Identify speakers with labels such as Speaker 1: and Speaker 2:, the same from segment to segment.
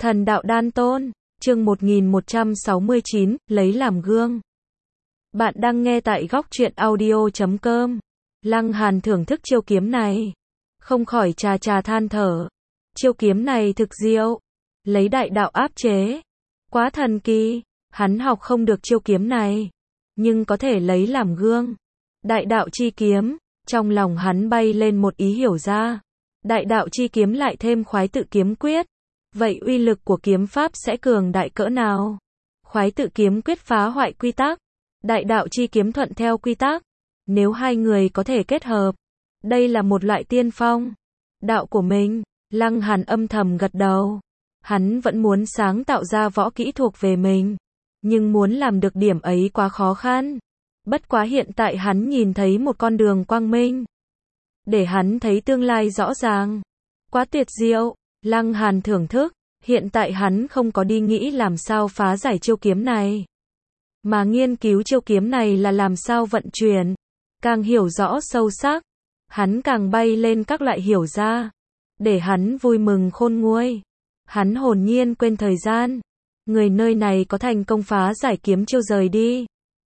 Speaker 1: Thần đạo đan tôn, chương 1169, lấy làm gương. Bạn đang nghe tại góc truyện audio.com. Lăng Hàn thưởng thức chiêu kiếm này, không khỏi chà chà than thở. Chiêu kiếm này thực diệu, lấy đại đạo áp chế, quá thần kỳ. Hắn học không được chiêu kiếm này, nhưng có thể lấy làm gương. Đại đạo chi kiếm, trong lòng hắn bay lên một ý hiểu ra. Đại đạo chi kiếm lại thêm khoái tự kiếm quyết, vậy uy lực của kiếm pháp sẽ cường đại cỡ nào? Khoái tự kiếm quyết phá hoại quy tắc, đại đạo chi kiếm thuận theo quy tắc. Nếu hai người có thể kết hợp, đây là một loại tiên phong. Đạo của mình, Lăng Hàn âm thầm gật đầu. Hắn vẫn muốn sáng tạo ra võ kỹ thuộc về mình, nhưng muốn làm được điểm ấy quá khó khăn. Bất quá hiện tại hắn nhìn thấy một con đường quang minh, để hắn thấy tương lai rõ ràng. Quá tuyệt diệu, Lăng Hàn thưởng thức. Hiện tại hắn không có đi nghĩ làm sao phá giải chiêu kiếm này, mà nghiên cứu chiêu kiếm này là làm sao vận chuyển. Càng hiểu rõ sâu sắc, hắn càng bay lên các loại hiểu ra, để hắn vui mừng khôn nguôi. Hắn hồn nhiên quên thời gian. Người nơi này có thành công phá giải kiếm chiêu rời đi,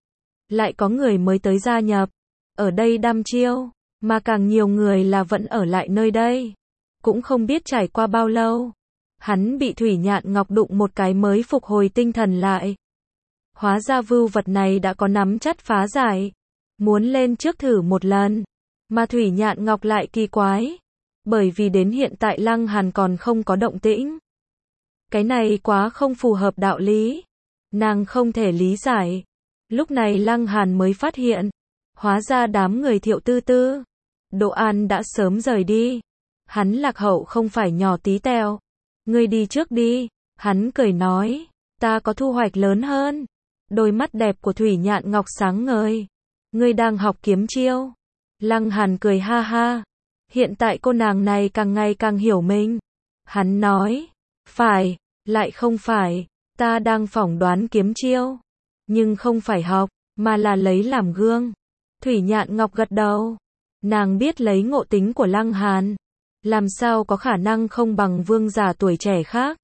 Speaker 1: lại có người mới tới gia nhập, ở đây đăm chiêu, mà càng nhiều người là vẫn ở lại nơi đây. Cũng không biết trải qua bao lâu, hắn bị Thủy Nhạn Ngọc đụng một cái mới phục hồi tinh thần lại. Hóa ra vưu vật này đã có nắm chắc phá giải, muốn lên trước thử một lần, mà Thủy Nhạn Ngọc lại kỳ quái, bởi vì đến hiện tại Lăng Hàn còn không có động tĩnh. Cái này quá không phù hợp đạo lý, nàng không thể lý giải. Lúc này Lăng Hàn mới phát hiện, hóa ra đám người Thiệu Tư Tư, Đỗ An đã sớm rời đi. Hắn lạc hậu không phải nhỏ tí teo. Ngươi đi trước đi, hắn cười nói, ta có thu hoạch lớn hơn. Đôi mắt đẹp của Thủy Nhạn Ngọc sáng ngời. Ngươi đang học kiếm chiêu. Lăng Hàn cười ha ha. Hiện tại cô nàng này càng ngày càng hiểu mình. Hắn nói, phải, lại không phải, ta đang phỏng đoán kiếm chiêu, nhưng không phải học, mà là lấy làm gương. Thủy Nhạn Ngọc gật đầu. Nàng biết lấy ngộ tính của Lăng Hàn, làm sao có khả năng không bằng vương giả tuổi trẻ khác.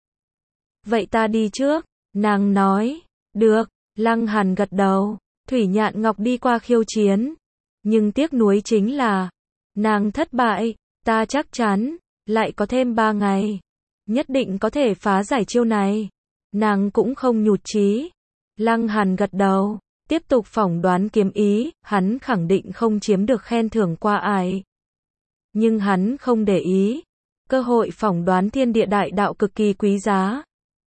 Speaker 1: Vậy ta đi trước, nàng nói. Được, Lăng Hàn gật đầu. Thủy Nhạn Ngọc đi qua khiêu chiến, nhưng tiếc nuối chính là nàng thất bại. Ta chắc chắn lại có thêm 3 ngày, nhất định có thể phá giải chiêu này. Nàng cũng không nhụt chí. Lăng Hàn gật đầu, tiếp tục phỏng đoán kiếm ý. Hắn khẳng định không chiếm được khen thưởng qua ai, nhưng hắn không để ý. Cơ hội phỏng đoán thiên địa đại đạo cực kỳ quý giá.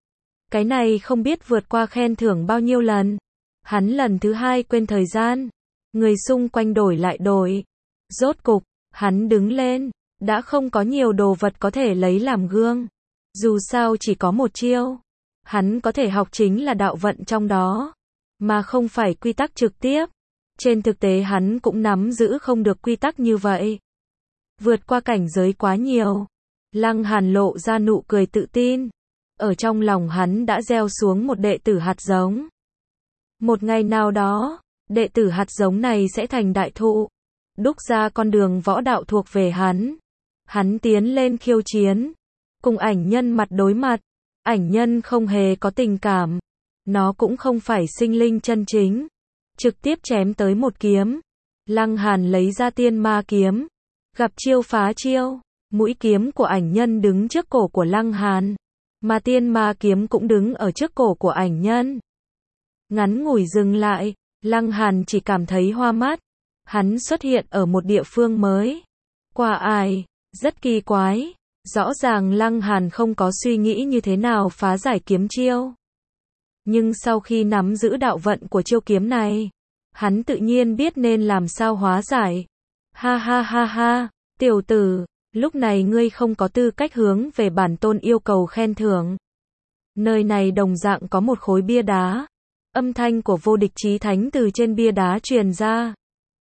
Speaker 1: Cái này không biết vượt qua khen thưởng bao nhiêu lần. Hắn lần thứ 2 quên thời gian. Người xung quanh đổi lại đổi. Rốt cục, hắn đứng lên. Đã không có nhiều đồ vật có thể lấy làm gương. Dù sao chỉ có một chiêu. Hắn có thể học chính là đạo vận trong đó, mà không phải quy tắc trực tiếp. Trên thực tế hắn cũng nắm giữ không được quy tắc như vậy. Vượt qua cảnh giới quá nhiều. Lăng Hàn lộ ra nụ cười tự tin. Ở trong lòng hắn đã gieo xuống một đệ tử hạt giống. Một ngày nào đó, đệ tử hạt giống này sẽ thành đại thụ, đúc ra con đường võ đạo thuộc về hắn. Hắn tiến lên khiêu chiến, cùng ảnh nhân mặt đối mặt. Ảnh nhân không hề có tình cảm, nó cũng không phải sinh linh chân chính. Trực tiếp chém tới một kiếm. Lăng Hàn lấy ra tiên ma kiếm, gặp chiêu phá chiêu. Mũi kiếm của ảnh nhân đứng trước cổ của Lăng Hàn, mà tiên ma kiếm cũng đứng ở trước cổ của ảnh nhân. Ngắn ngủi dừng lại, Lăng Hàn chỉ cảm thấy hoa mắt. Hắn xuất hiện ở một địa phương mới. Qua ai, rất kỳ quái. Rõ ràng Lăng Hàn không có suy nghĩ như thế nào phá giải kiếm chiêu, nhưng sau khi nắm giữ đạo vận của chiêu kiếm này, hắn tự nhiên biết nên làm sao hóa giải. Ha ha ha ha, tiểu tử, lúc này ngươi không có tư cách hướng về bản tôn yêu cầu khen thưởng. Nơi này đồng dạng có một khối bia đá. Âm thanh của vô địch chí thánh từ trên bia đá truyền ra,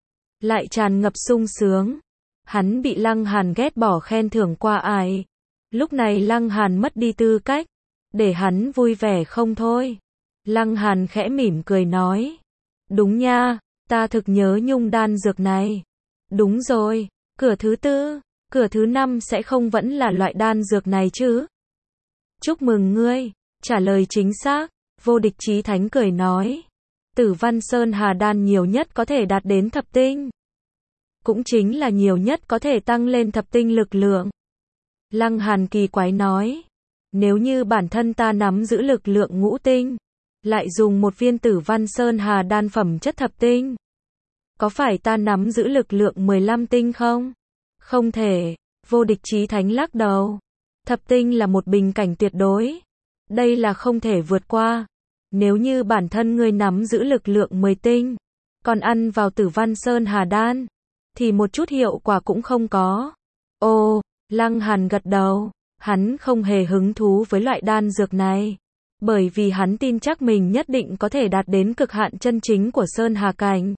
Speaker 1: lại tràn ngập sung sướng. Hắn bị Lăng Hàn ghét bỏ khen thưởng qua ai. Lúc này Lăng Hàn mất đi tư cách, để hắn vui vẻ không thôi. Lăng Hàn khẽ mỉm cười nói, đúng nha, ta thực nhớ nhung đan dược này. Đúng rồi, cửa thứ 4, cửa thứ 5 sẽ không vẫn là loại đan dược này chứ? Chúc mừng ngươi, trả lời chính xác. Vô địch chí thánh cười nói. Tử Văn Sơn Hà Đan nhiều nhất có thể đạt đến thập tinh. Cũng chính là nhiều nhất có thể tăng lên thập tinh lực lượng. Lăng Hàn kỳ quái nói. Nếu như bản thân ta nắm giữ lực lượng ngũ tinh, lại dùng một viên Tử Văn Sơn Hà Đan phẩm chất thập tinh, có phải ta nắm giữ lực lượng 15 tinh không? Không thể. Vô địch chí thánh lắc đầu. Thập tinh là một bình cảnh tuyệt đối. Đây là không thể vượt qua. Nếu như bản thân ngươi nắm giữ lực lượng 10 tinh, còn ăn vào Tử Văn Sơn Hà Đan, thì một chút hiệu quả cũng không có. Ồ, Lăng Hàn gật đầu. Hắn không hề hứng thú với loại đan dược này, bởi vì hắn tin chắc mình nhất định có thể đạt đến cực hạn chân chính của Sơn Hà cảnh.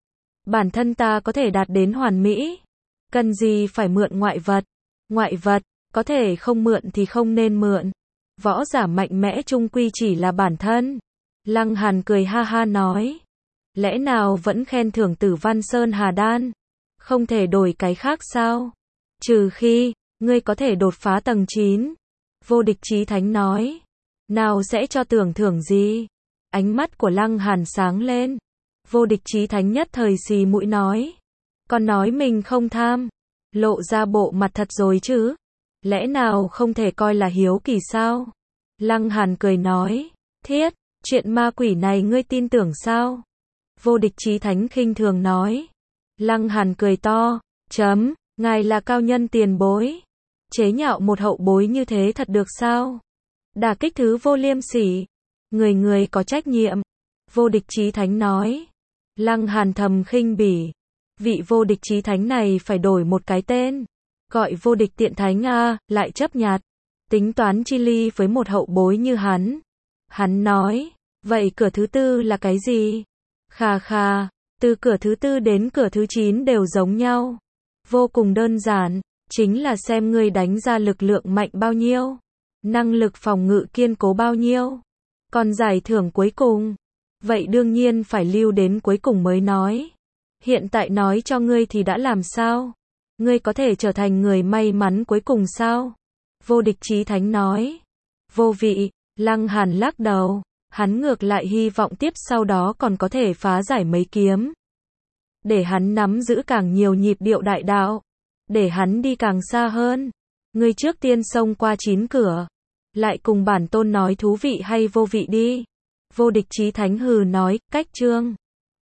Speaker 1: Bản thân ta có thể đạt đến hoàn mỹ, cần gì phải mượn ngoại vật. Ngoại vật, có thể không mượn thì không nên mượn. Võ giả mạnh mẽ chung quy chỉ là bản thân. Lăng Hàn cười ha ha nói. Lẽ nào vẫn khen thưởng Tử Văn Sơn Hà Đan? Không thể đổi cái khác sao? Trừ khi ngươi có thể đột phá tầng 9. Vô địch chí thánh nói. Nào sẽ cho tưởng thưởng gì? Ánh mắt của Lăng Hàn sáng lên. Vô địch chí thánh nhất thời xì mũi nói. Còn nói mình không tham. Lộ ra bộ mặt thật rồi chứ. Lẽ nào không thể coi là hiếu kỳ sao? Lăng Hàn cười nói. Thiết, chuyện ma quỷ này ngươi tin tưởng sao? Vô địch chí thánh khinh thường nói. Lăng Hàn cười to. Chấm, ngài là cao nhân tiền bối. Chế nhạo một hậu bối như thế thật được sao? Đả kích thứ vô liêm sỉ. Người người có trách nhiệm. Vô địch chí thánh nói. Lăng Hàn thầm khinh bỉ. Vị vô địch chí thánh này phải đổi một cái tên. Gọi vô địch tiện thánh a, lại chấp nhặt. Tính toán chi ly với một hậu bối như hắn. Hắn nói. Vậy cửa thứ tư là cái gì? Khà khà. Từ cửa thứ tư đến cửa thứ 9 đều giống nhau. Vô cùng đơn giản. Chính là xem ngươi đánh ra lực lượng mạnh bao nhiêu. Năng lực phòng ngự kiên cố bao nhiêu. Còn giải thưởng cuối cùng. Vậy đương nhiên phải lưu đến cuối cùng mới nói. Hiện tại nói cho ngươi thì đã làm sao? Ngươi có thể trở thành người may mắn cuối cùng sao? Vô địch chí thánh nói. Vô vị. Lăng Hàn lắc đầu. Hắn ngược lại hy vọng tiếp sau đó còn có thể phá giải mấy kiếm. Để hắn nắm giữ càng nhiều nhịp điệu đại đạo. Để hắn đi càng xa hơn. Ngươi trước tiên xông qua 9 cửa. Lại cùng bản tôn nói thú vị hay vô vị đi. Vô địch chí thánh hừ nói, cách chương.